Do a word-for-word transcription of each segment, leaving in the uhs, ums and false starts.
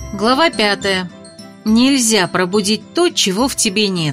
Глава пятая. Нельзя пробудить то, чего в тебе нет.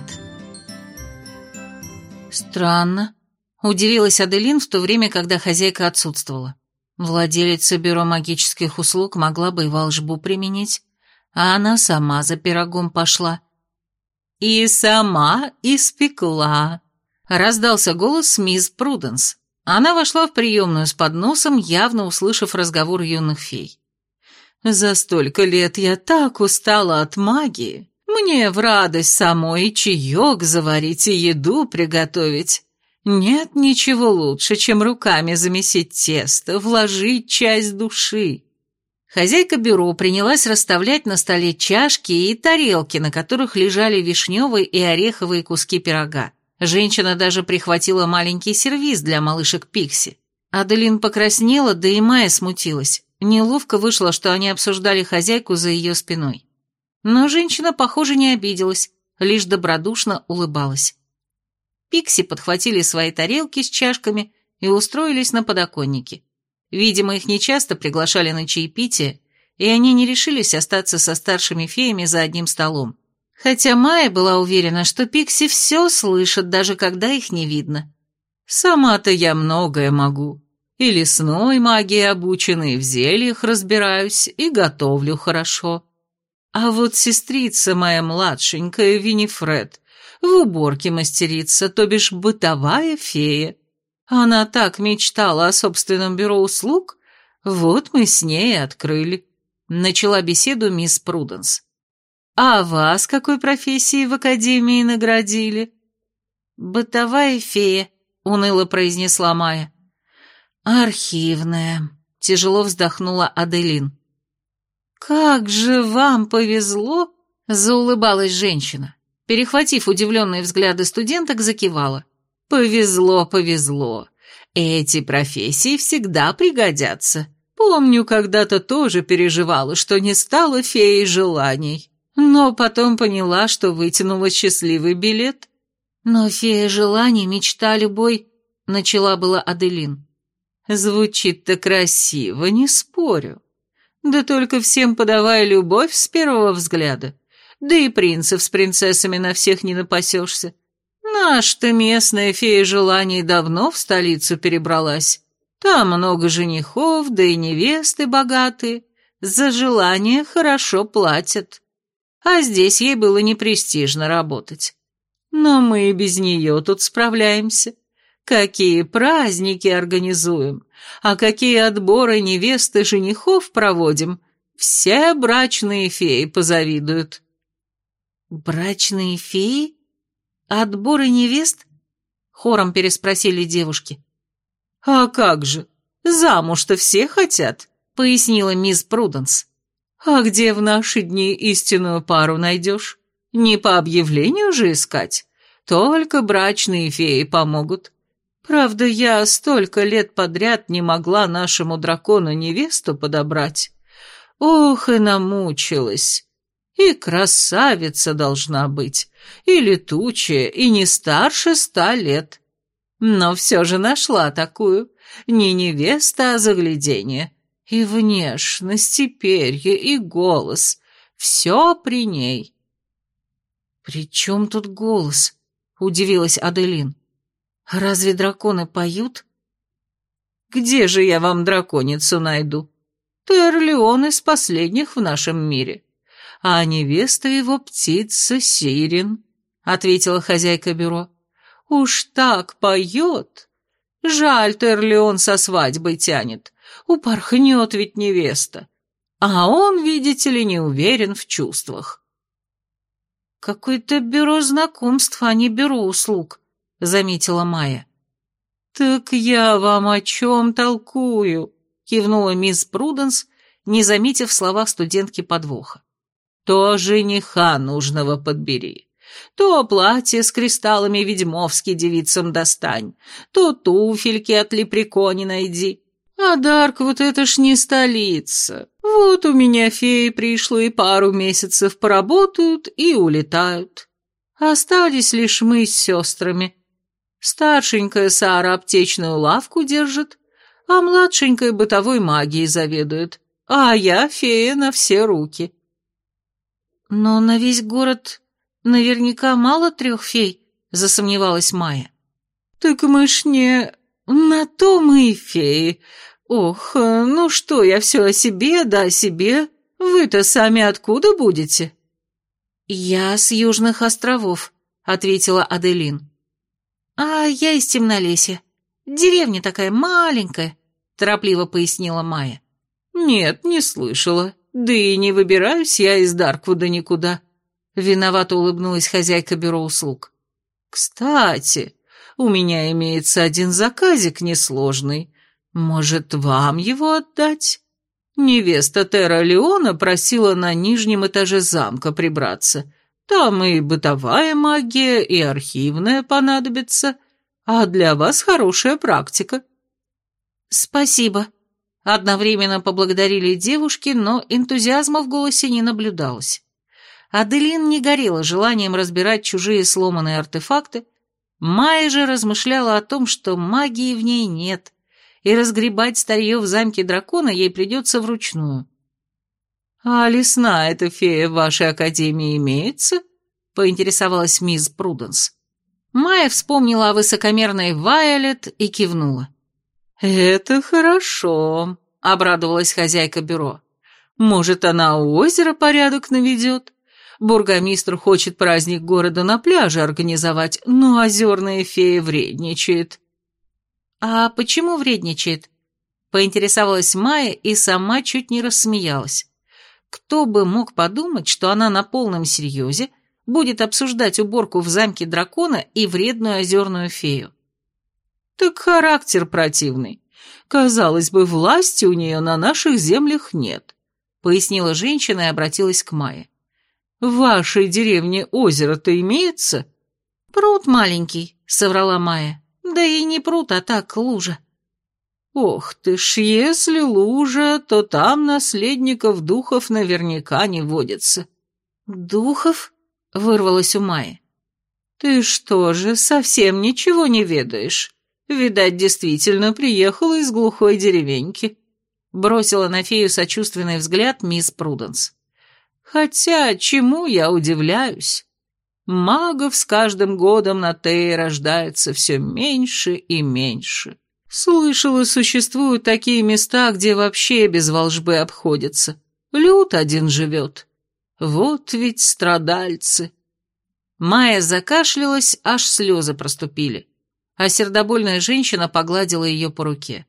Странно, удивилась Аделин в то время, когда хозяйка отсутствовала. Владелица бюро магических услуг могла бы и волшбу применить, а она сама за пирогом пошла. «И сама испекла», — раздался голос мисс Пруденс. Она вошла в приемную с подносом, явно услышав разговор юных фей. «За столько лет я так устала от магии. Мне в радость самой и чаек заварить, и еду приготовить. Нет ничего лучше, чем руками замесить тесто, вложить часть души». Хозяйка бюро принялась расставлять на столе чашки и тарелки, на которых лежали вишневые и ореховые куски пирога. Женщина даже прихватила маленький сервиз для малышек Пикси. Аделин покраснела, да и Майя смутилась. Неловко вышло, что они обсуждали хозяйку за ее спиной. Но женщина, похоже, не обиделась, лишь добродушно улыбалась. Пикси подхватили свои тарелки с чашками и устроились на подоконнике. Видимо, их нечасто приглашали на чаепитие, и они не решились остаться со старшими феями за одним столом. Хотя Майя была уверена, что Пикси все слышат, даже когда их не видно. «Сама-то я многое могу. И лесной магии обучена, и в зельях разбираюсь, и готовлю хорошо. А вот сестрица моя младшенькая, Винифред, в уборке мастерица, то бишь бытовая фея. Она так мечтала о собственном бюро услуг, вот мы с ней и открыли». Начала беседу мисс Пруденс. «А вас какой профессией в академии наградили?» «Бытовая фея», — уныло произнесла Майя. «Архивная», — тяжело вздохнула Аделин. «Как же вам повезло!» — заулыбалась женщина. Перехватив удивленные взгляды студенток, закивала. «Повезло, повезло. Эти профессии всегда пригодятся. Помню, когда-то тоже переживала, что не стала феей желаний, но потом поняла, что вытянула счастливый билет». «Но фея желаний, мечта любой», — начала была Аделин. «Звучит-то красиво, не спорю. Да только всем подавай любовь с первого взгляда. Да и принцев с принцессами на всех не напасешься. Наша-то местная фея желаний давно в столицу перебралась. Там много женихов, да и невесты богатые. За желание хорошо платят. А здесь ей было непрестижно работать. Но мы и без нее тут справляемся. Какие праздники организуем, а какие отборы невест и женихов проводим, все брачные феи позавидуют». «Брачные феи? Отборы невест?» — хором переспросили девушки. «А как же, замуж-то все хотят», — пояснила мисс Пруденс. «А где в наши дни истинную пару найдешь? Не по объявлению же искать, только брачные феи помогут. Правда, я столько лет подряд не могла нашему дракону невесту подобрать. Ох, и намучилась. И красавица должна быть, и летучая, и не старше ста лет. Но все же нашла такую, не невеста, а загляденье. И внешность, и перья, и голос, все при ней». «При чем тут голос?» — удивилась Аделин. «Разве драконы поют?» «Где же я вам драконицу найду? Терлеон из последних в нашем мире. А невеста его птица Сирин», — ответила хозяйка бюро. «Уж так поет. Жаль, Терлеон со свадьбой тянет. Упорхнет ведь невеста. А он, видите ли, не уверен в чувствах». «Какое-то бюро знакомств, а не бюро услуг», — заметила Майя. «Так я вам о чем толкую?» — кивнула мисс Пруденс, не заметив в словах студентки подвоха. «То жениха нужного подбери, то платье с кристаллами ведьмовски девицам достань, то туфельки от лепрекони найди. А Дарк вот это ж не столица. Вот у меня феи пришло и пару месяцев поработают и улетают. Остались лишь мы с сестрами. Старшенькая Сара аптечную лавку держит, а младшенькая бытовой магией заведует, а я фея на все руки. Но на весь город наверняка мало трех фей, засомневалась Майя. Так мы ж не... на то мы и феи. Ох, ну что, я все о себе, да о себе. Вы-то сами откуда будете? Я с Южных островов, ответила Аделин. А я из Темнолесья. Деревня такая маленькая, торопливо пояснила Майя. Нет, не слышала. Да и не выбираюсь я из Дарквуда никуда. Виновато улыбнулась хозяйка бюро услуг. Кстати, у меня имеется один заказик несложный. Может, вам его отдать? Невеста Терра Леона просила на нижнем этаже замка прибраться. Там и бытовая магия, и архивная понадобится. А для вас хорошая практика. Спасибо. Одновременно поблагодарили девушки, но энтузиазма в голосе не наблюдалось. Аделин не горела желанием разбирать чужие сломанные артефакты. Майя же размышляла о том, что магии в ней нет, и разгребать старье в замке дракона ей придется вручную. «А лесная эта фея в вашей академии имеется?» — поинтересовалась мисс Пруденс. Майя вспомнила о высокомерной Вайолет и кивнула. «Это хорошо», — обрадовалась хозяйка бюро. «Может, она у озера порядок наведет? Бургомистр хочет праздник города на пляже организовать, но озерная фея вредничает». «А почему вредничает?» — поинтересовалась Майя и сама чуть не рассмеялась. Кто бы мог подумать, что она на полном серьезе будет обсуждать уборку в замке дракона и вредную озерную фею. Так характер противный. Казалось бы, власти у нее на наших землях нет, пояснила женщина и обратилась к Майе. В вашей деревне озеро-то имеется? Пруд маленький, соврала Майя. Да и не пруд, а так лужа. Ох ты ж, если лужа, то там наследников духов наверняка не водится. Духов? Вырвалось у Майи. Ты что же, совсем ничего не ведаешь? Видать, действительно приехала из глухой деревеньки. Бросила на фею сочувственный взгляд мисс Пруденс. Хотя, чему я удивляюсь? Магов с каждым годом на Тее рождается все меньше и меньше. Слышала, существуют такие места, где вообще без волжбы обходятся. Люд один живет. Вот ведь страдальцы. Майя закашлялась, аж слезы проступили, а сердобольная женщина погладила ее по руке.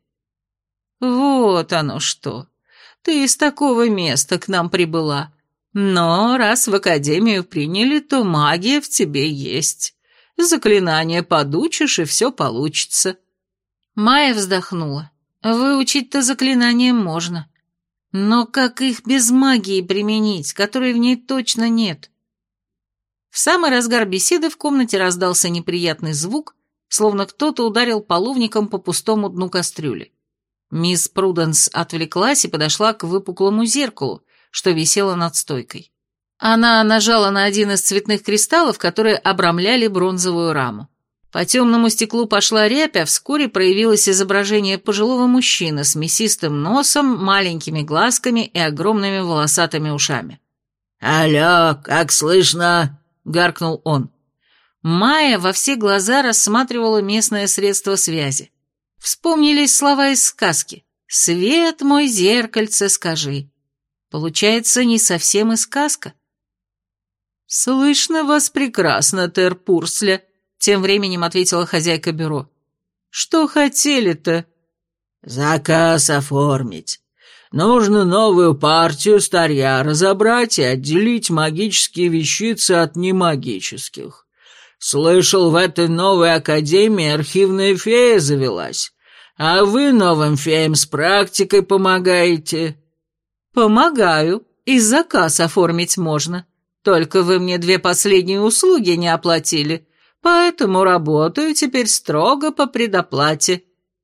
Вот оно что. Ты из такого места к нам прибыла. Но раз в академию приняли, то магия в тебе есть. Заклинание подучишь, и все получится. Майя вздохнула. Выучить-то заклинания можно. Но как их без магии применить, которой в ней точно нет? В самый разгар беседы в комнате раздался неприятный звук, словно кто-то ударил половником по пустому дну кастрюли. Мисс Пруденс отвлеклась и подошла к выпуклому зеркалу, что висело над стойкой. Она нажала на один из цветных кристаллов, которые обрамляли бронзовую раму. По темному стеклу пошла рябь, а вскоре проявилось изображение пожилого мужчины с мясистым носом, маленькими глазками и огромными волосатыми ушами. «Алло, как слышно?» — гаркнул он. Майя во все глаза рассматривала местное средство связи. Вспомнились слова из сказки «Свет мой, зеркальце, скажи». Получается, не совсем и сказка. «Слышно вас прекрасно, Тер Пурсля», — тем временем ответила хозяйка бюро. «Что хотели-то?» «Заказ оформить. Нужно новую партию старья разобрать и отделить магические вещицы от немагических. Слышал, в этой новой академии архивная фея завелась, а вы новым феям с практикой помогаете». «Помогаю, и заказ оформить можно. Только вы мне две последние услуги не оплатили, поэтому работаю теперь строго по предоплате».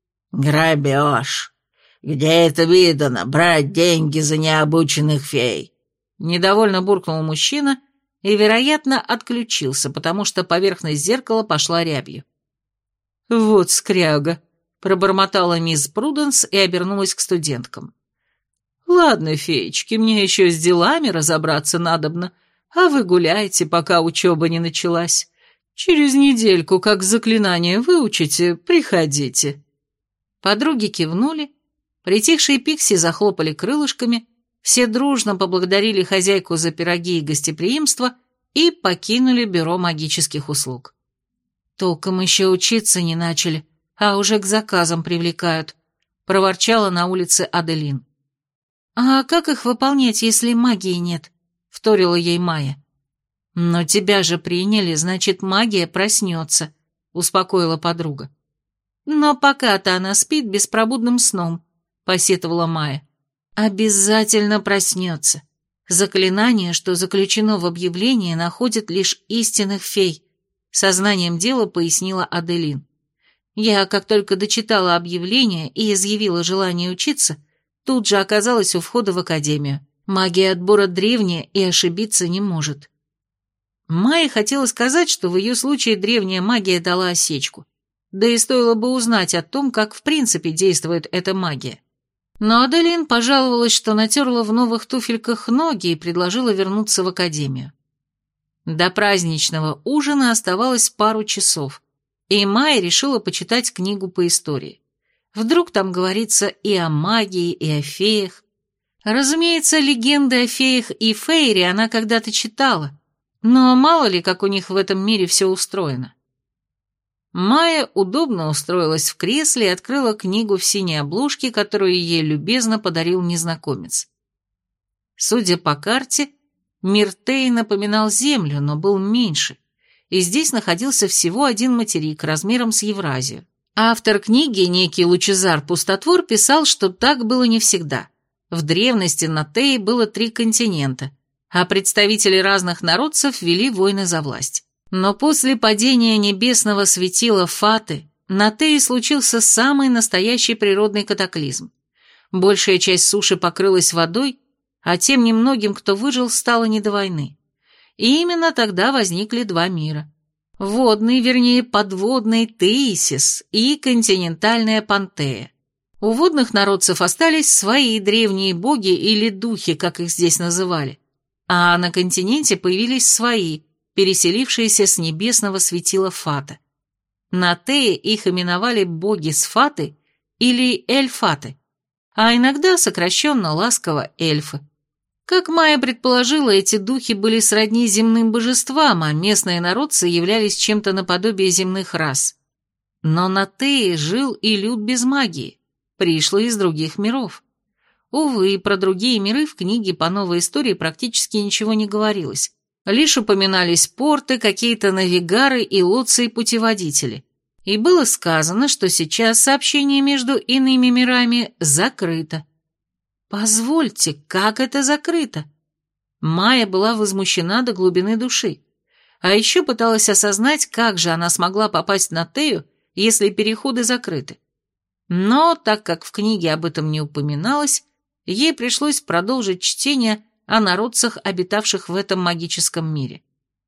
«Грабеж. Где это видано, брать деньги за необученных фей?» Недовольно буркнул мужчина и, вероятно, отключился, потому что поверхность зеркала пошла рябью. «Вот скряга», — пробормотала мисс Пруденс и обернулась к студенткам. «Ладно, феечки, мне еще с делами разобраться надобно, А вы гуляйте, пока учеба не началась. Через недельку, как заклинание выучите, приходите». Подруги кивнули, притихшие пикси захлопали крылышками, все дружно поблагодарили хозяйку за пироги и гостеприимство и покинули бюро магических услуг. «Толком еще учиться не начали, а уже к заказам привлекают», — проворчала на улице Аделин. «А как их выполнять, если магии нет?» — вторила ей Майя. «Но тебя же приняли, значит, магия проснется», — успокоила подруга. «Но пока-то она спит беспробудным сном», — посетовала Майя. «Обязательно проснется. Заклинание, что заключено в объявлении, находит лишь истинных фей», — сознанием дела пояснила Аделин. «Я, как только дочитала объявление и изъявила желание учиться, тут же оказалась у входа в академию. Магия отбора древняя и ошибиться не может». Майе хотела сказать, что в ее случае древняя магия дала осечку. Да и стоило бы узнать о том, как в принципе действует эта магия. Но Аделин пожаловалась, что натерла в новых туфельках ноги и предложила вернуться в академию. До праздничного ужина оставалось пару часов, и Майя решила почитать книгу по истории. Вдруг там говорится и о магии, и о феях. Разумеется, легенды о феях и фейре она когда-то читала, но мало ли, как у них в этом мире все устроено. Майя удобно устроилась в кресле и открыла книгу в синей обложке, которую ей любезно подарил незнакомец. Судя по карте, мир Теи напоминал Землю, но был меньше, и здесь находился всего один материк размером с Евразию. Автор книги, некий Лучезар Пустотвор, писал, что так было не всегда. В древности на Теи было три континента, а представители разных народцев вели войны за власть. Но после падения небесного светила Фаты на Теи случился самый настоящий природный катаклизм. Большая часть суши покрылась водой, а тем немногим, кто выжил, стало не до войны. И именно тогда возникли два мира. Водный, вернее, подводный Теисис и континентальная Пантея. У водных народцев остались свои древние боги или духи, как их здесь называли, а на континенте появились свои, переселившиеся с небесного светила Фата. На Тее их именовали боги Сфаты или Эльфаты, а иногда сокращенно ласково эльфы. Как Майя предположила, эти духи были сродни земным божествам, а местные народцы являлись чем-то наподобие земных рас. Но на Тее жил и люд без магии, пришлый из других миров. Увы, про другие миры в книге по новой истории практически ничего не говорилось. Лишь упоминались порты, какие-то навигары и лоции-путеводители. И было сказано, что сейчас сообщение между иными мирами закрыто. Позвольте, как это закрыто? Майя была возмущена до глубины души. А еще пыталась осознать, как же она смогла попасть на Тею, если переходы закрыты. Но, так как в книге об этом не упоминалось, ей пришлось продолжить чтение о народцах, обитавших в этом магическом мире.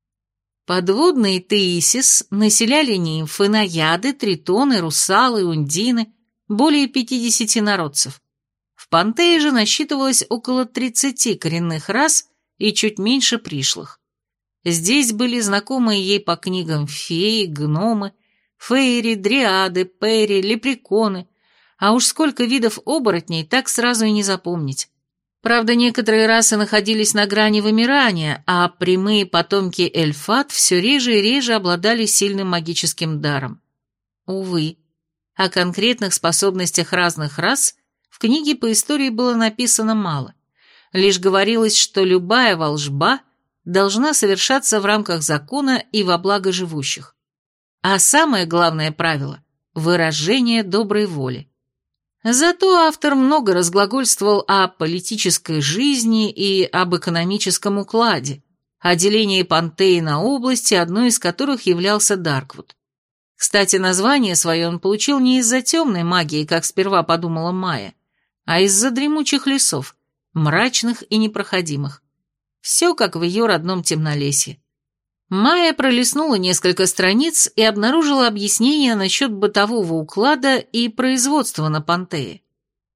Подводные Теисис населяли нимфы, наяды, тритоны, русалы, ундины, более пятидесяти народцев. В Пантее же насчитывалось около тридцати коренных рас и чуть меньше пришлых. Здесь были знакомые ей по книгам феи, гномы, фейри, дриады, пери, лепреконы, а уж сколько видов оборотней, так сразу и не запомнить. Правда, некоторые расы находились на грани вымирания, а прямые потомки эльфат все реже и реже обладали сильным магическим даром. Увы, о конкретных способностях разных рас в книге по истории было написано мало. Лишь говорилось, что любая волшба должна совершаться в рамках закона и во благо живущих. А самое главное правило – выражение доброй воли. Зато автор много разглагольствовал о политической жизни и об экономическом укладе, о делении Пантеи на области, одной из которых являлся Дарквуд. Кстати, название свое он получил не из-за темной магии, как сперва подумала Майя, а из-за дремучих лесов, мрачных и непроходимых. Все как в ее родном Темнолесье. Майя пролистнула несколько страниц и обнаружила объяснение насчет бытового уклада и производства на Пантее.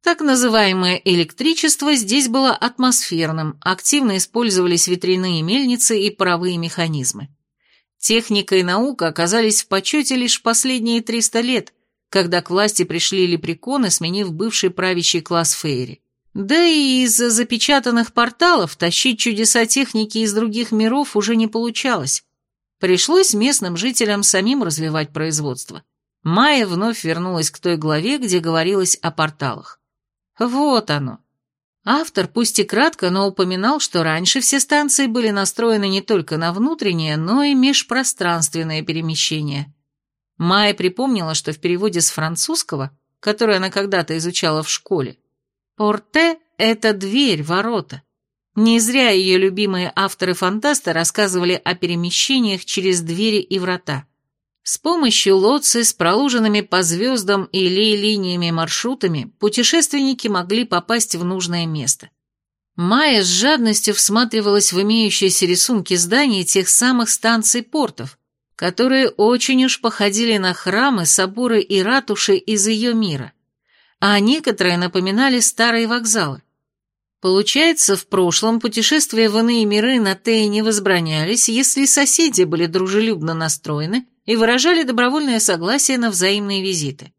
Так называемое электричество здесь было атмосферным, активно использовались ветряные мельницы и паровые механизмы. Техника и наука оказались в почете лишь в последние триста лет, когда к власти пришли лепреконы, сменив бывший правящий класс Фейри. Да и из-за запечатанных порталов тащить чудеса техники из других миров уже не получалось. Пришлось местным жителям самим развивать производство. Майя вновь вернулась к той главе, где говорилось о порталах. Вот оно. Автор, пусть и кратко, но упоминал, что раньше все станции были настроены не только на внутреннее, но и межпространственное перемещение. Майя припомнила, что в переводе с французского, который она когда-то изучала в школе, «порте» — это дверь, ворота. Не зря ее любимые авторы-фантасты рассказывали о перемещениях через двери и врата. С помощью лодцы с проложенными по звездам и лей-линиями маршрутами путешественники могли попасть в нужное место. Майя с жадностью всматривалась в имеющиеся рисунки зданий тех самых станций-портов, которые очень уж походили на храмы, соборы и ратуши из ее мира, а некоторые напоминали старые вокзалы. Получается, в прошлом путешествия в иные миры на Тее не возбранялись, если соседи были дружелюбно настроены и выражали добровольное согласие на взаимные визиты.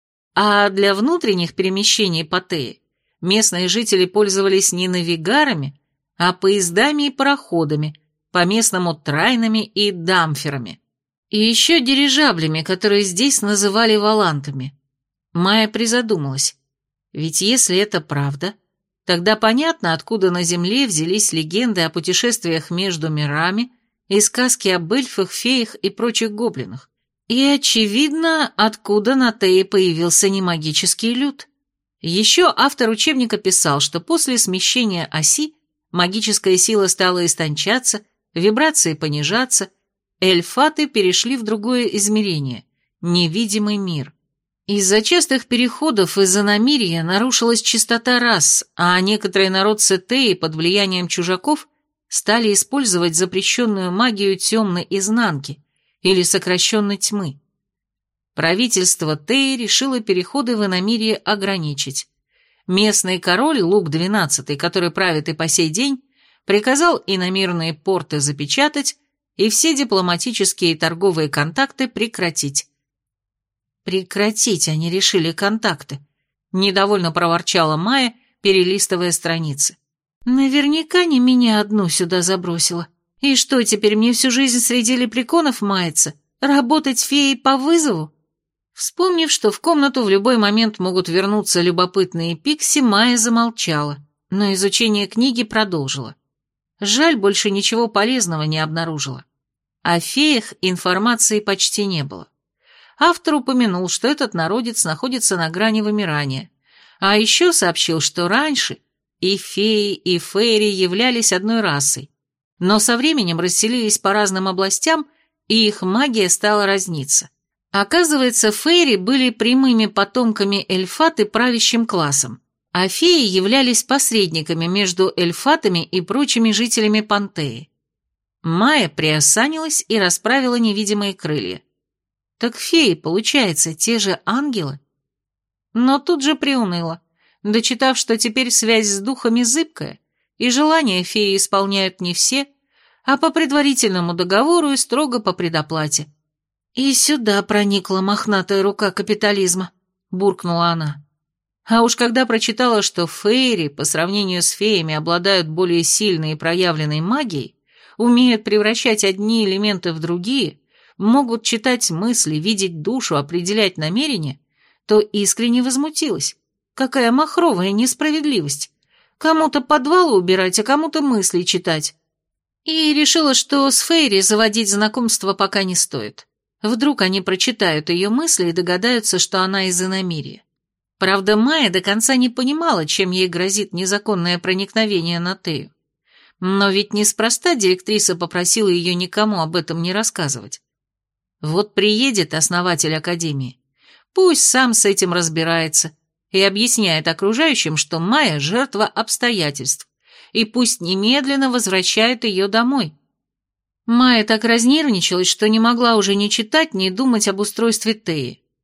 А для внутренних перемещений по Тее местные жители пользовались не навигарами, а поездами и пароходами, по-местному трайнами и дамферами. И еще дирижаблями, которые здесь называли валантами. Майя призадумалась. Ведь если это правда, тогда понятно, откуда на Земле взялись легенды о путешествиях между мирами и сказки об эльфах, феях и прочих гоблинах. И очевидно, откуда на Тее появился немагический люд. Еще автор учебника писал, что после смещения оси магическая сила стала истончаться, вибрации понижаться, эльфаты перешли в другое измерение – невидимый мир. Из-за частых переходов из иномирья нарушилась чистота рас, а некоторые народцы Теи под влиянием чужаков стали использовать запрещенную магию темной изнанки или сокращенной тьмы. Правительство Теи решило переходы в иномирье ограничить. Местный король Лук двенадцатый, который правит и по сей день, приказал иномирные порты запечатать и все дипломатические и торговые контакты прекратить. Прекратить они решили контакты, недовольно проворчала Майя, перелистывая страницы. Наверняка не меня одну сюда забросила. И что, теперь мне всю жизнь среди лепреконов маяться? Работать феей по вызову? Вспомнив, что в комнату в любой момент могут вернуться любопытные пикси, Майя замолчала, но изучение книги продолжила. Жаль, больше ничего полезного не обнаружила. О феях информации почти не было. Автор упомянул, что этот народец находится на грани вымирания, а еще сообщил, что раньше и феи, и фейри являлись одной расой, но со временем расселились по разным областям, и их магия стала разниться. Оказывается, фейри были прямыми потомками эльфат и правящим классом, а феи являлись посредниками между эльфатами и прочими жителями Пантеи. Майя приосанилась и расправила невидимые крылья. Так феи, получается, те же ангелы? Но тут же приуныла, дочитав, что теперь связь с духами зыбкая, и желания феи исполняют не все, а по предварительному договору и строго по предоплате. «И сюда проникла мохнатая рука капитализма», — буркнула она. А уж когда прочитала, что фейри, по сравнению с феями, обладают более сильной и проявленной магией, умеют превращать одни элементы в другие, могут читать мысли, видеть душу, определять намерения, то искренне возмутилась. Какая махровая несправедливость. Кому-то подвалы убирать, а кому-то мысли читать. И решила, что с фейри заводить знакомство пока не стоит. Вдруг они прочитают ее мысли и догадаются, что она из иномирья. Правда, Майя до конца не понимала, чем ей грозит незаконное проникновение на Тею. Но ведь неспроста директриса попросила ее никому об этом не рассказывать. Вот приедет основатель академии, пусть сам с этим разбирается и объясняет окружающим, что Майя – жертва обстоятельств, и пусть немедленно возвращают ее домой. Майя так разнервничалась, что не могла уже ни читать, ни думать об устройстве Теи.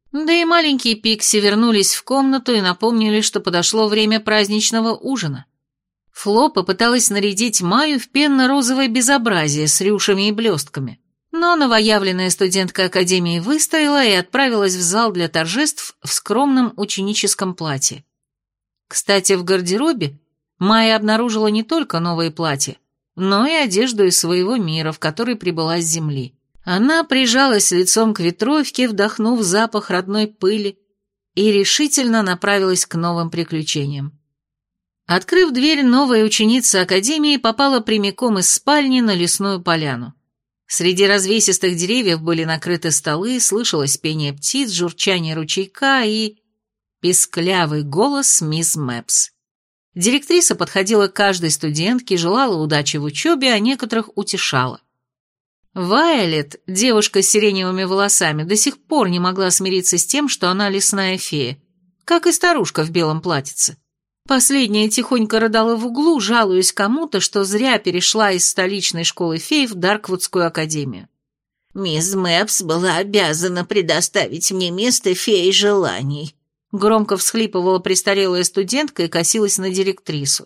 Да и маленькие Пикси вернулись в комнату и напомнили, что подошло время праздничного ужина. Фло попыталась нарядить Майю в пенно-розовое безобразие с рюшами и блестками, но новоявленная студентка академии выстояла и отправилась в зал для торжеств в скромном ученическом платье. Кстати, в гардеробе Майя обнаружила не только новые платья, но и одежду из своего мира, в который прибыла с земли. Она прижалась лицом к ветровке, вдохнув запах родной пыли, и решительно направилась к новым приключениям. Открыв дверь, новая ученица академии попала прямиком из спальни на лесную поляну. Среди развесистых деревьев были накрыты столы, слышалось пение птиц, журчание ручейка и песклявый голос мисс Мэпс. Директриса подходила к каждой студентке, желала удачи в учебе, а некоторых утешала. Вайолет, девушка с сиреневыми волосами, до сих пор не могла смириться с тем, что она лесная фея, как и старушка в белом платьице. Последняя тихонько рыдала в углу, жалуясь кому-то, что зря перешла из столичной школы фей в Дарквудскую академию. «Мисс Мэпс была обязана предоставить мне место феи желаний», громко всхлипывала престарелая студентка и косилась на директрису.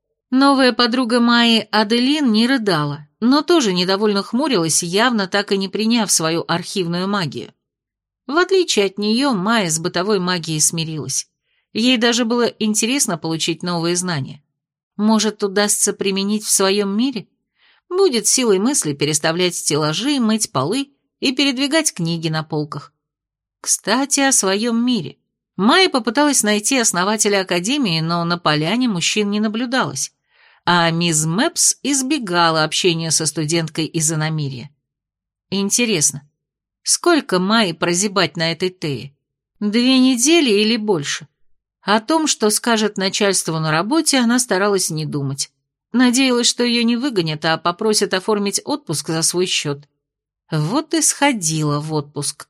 Новая подруга Майи Аделин не рыдала, но тоже недовольно хмурилась, явно так и не приняв свою архивную магию. В отличие от нее, Майя с бытовой магией смирилась. Ей даже было интересно получить новые знания. Может, удастся применить в своем мире? Будет силой мысли переставлять стеллажи, мыть полы и передвигать книги на полках. Кстати, о своем мире. Майя попыталась найти основателя академии, но на поляне мужчин не наблюдалось, а мисс Мэпс избегала общения со студенткой из иномирья. Интересно, сколько Майи прозябать на этой Тее? Две недели или больше? О том, что скажет начальству на работе, она старалась не думать. Надеялась, что ее не выгонят, а попросят оформить отпуск за свой счет. Вот и сходила в отпуск.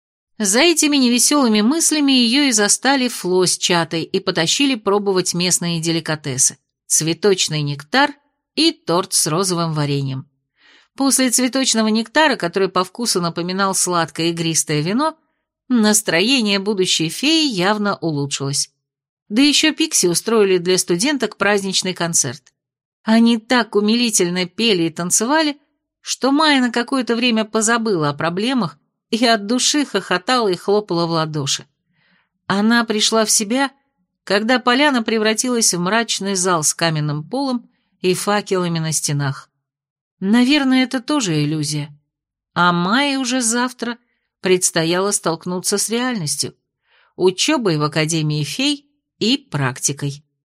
За этими невеселыми мыслями ее и застали Фло с Чатой и потащили пробовать местные деликатесы. Цветочный нектар и торт с розовым вареньем. После цветочного нектара, который по вкусу напоминал сладкое игристое вино, настроение будущей феи явно улучшилось. Да еще Пикси устроили для студенток праздничный концерт. Они так умилительно пели и танцевали, что Майя на какое-то время позабыла о проблемах и от души хохотала и хлопала в ладоши. Она пришла в себя, когда поляна превратилась в мрачный зал с каменным полом и факелами на стенах. Наверное, это тоже иллюзия. А Майе уже завтра предстояло столкнуться с реальностью, учебой в Академии фей и практикой.